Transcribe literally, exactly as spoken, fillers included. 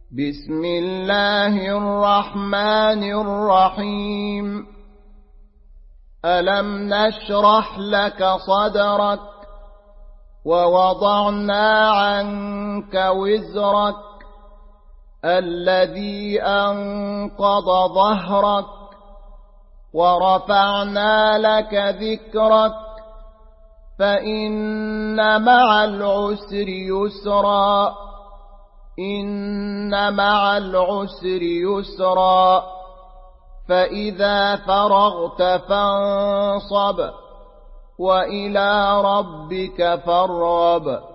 بسم الله الرحمن الرحيم. ألم نشرح لك صدرك ووضعنا عنك وزرك الذي أنقض ظهرك ورفعنا لك ذكرك فإن مع العسر يسرا إن مع العسر يسرا فإذا فرغت فانصب وإلى ربك فارغب.